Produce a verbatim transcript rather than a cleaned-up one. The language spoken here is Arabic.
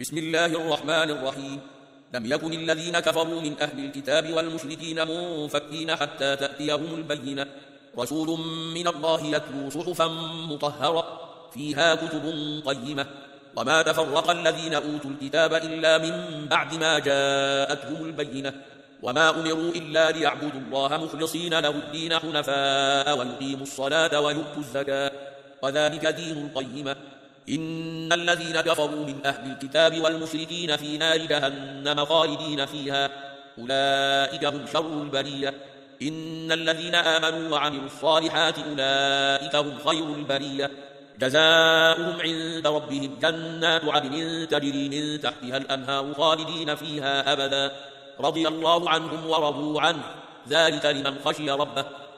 بسم الله الرحمن الرحيم. لم يكن الذين كفروا من أهل الكتاب والمشركين منفكين حتى تأتيهم البينة، رسول من الله يتلو صحفا مطهرة فيها كتب قيمة. وما تفرق الذين أوتوا الكتاب إلا من بعد ما جاءتهم البينة، وما أمروا إلا ليعبدوا الله مخلصين له الدين حنفاء ويقيموا الصلاة ويؤتوا الزكاة، وذلك دين القيمة. إن الذين كفروا من أهل الكتاب والمشركين في نار جهنم خالدين فيها، أولئك هم شر البرية. إن الذين آمنوا وعملوا الصالحات أولئك هم خير البرية، جزاؤهم عند ربهم جنات عدن تجري من تحتها الأنهار خالدين فيها أبدا، رضي الله عنهم ورضوا عنه، ذلك لمن خشي ربه.